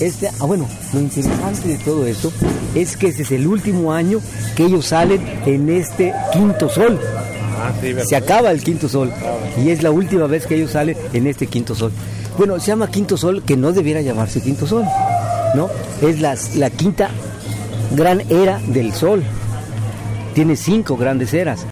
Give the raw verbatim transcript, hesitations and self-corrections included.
Este, ah, bueno, lo interesante de todo esto es que este es el último año que ellos salen en este quinto sol. Ah, sí, ¿verdad? Se acaba el quinto sol y es la última vez que ellos salen en este quinto sol. Bueno, se llama quinto sol, que no debiera llamarse quinto sol, ¿no? Es la, la quinta gran era del sol. Tiene cinco grandes eras.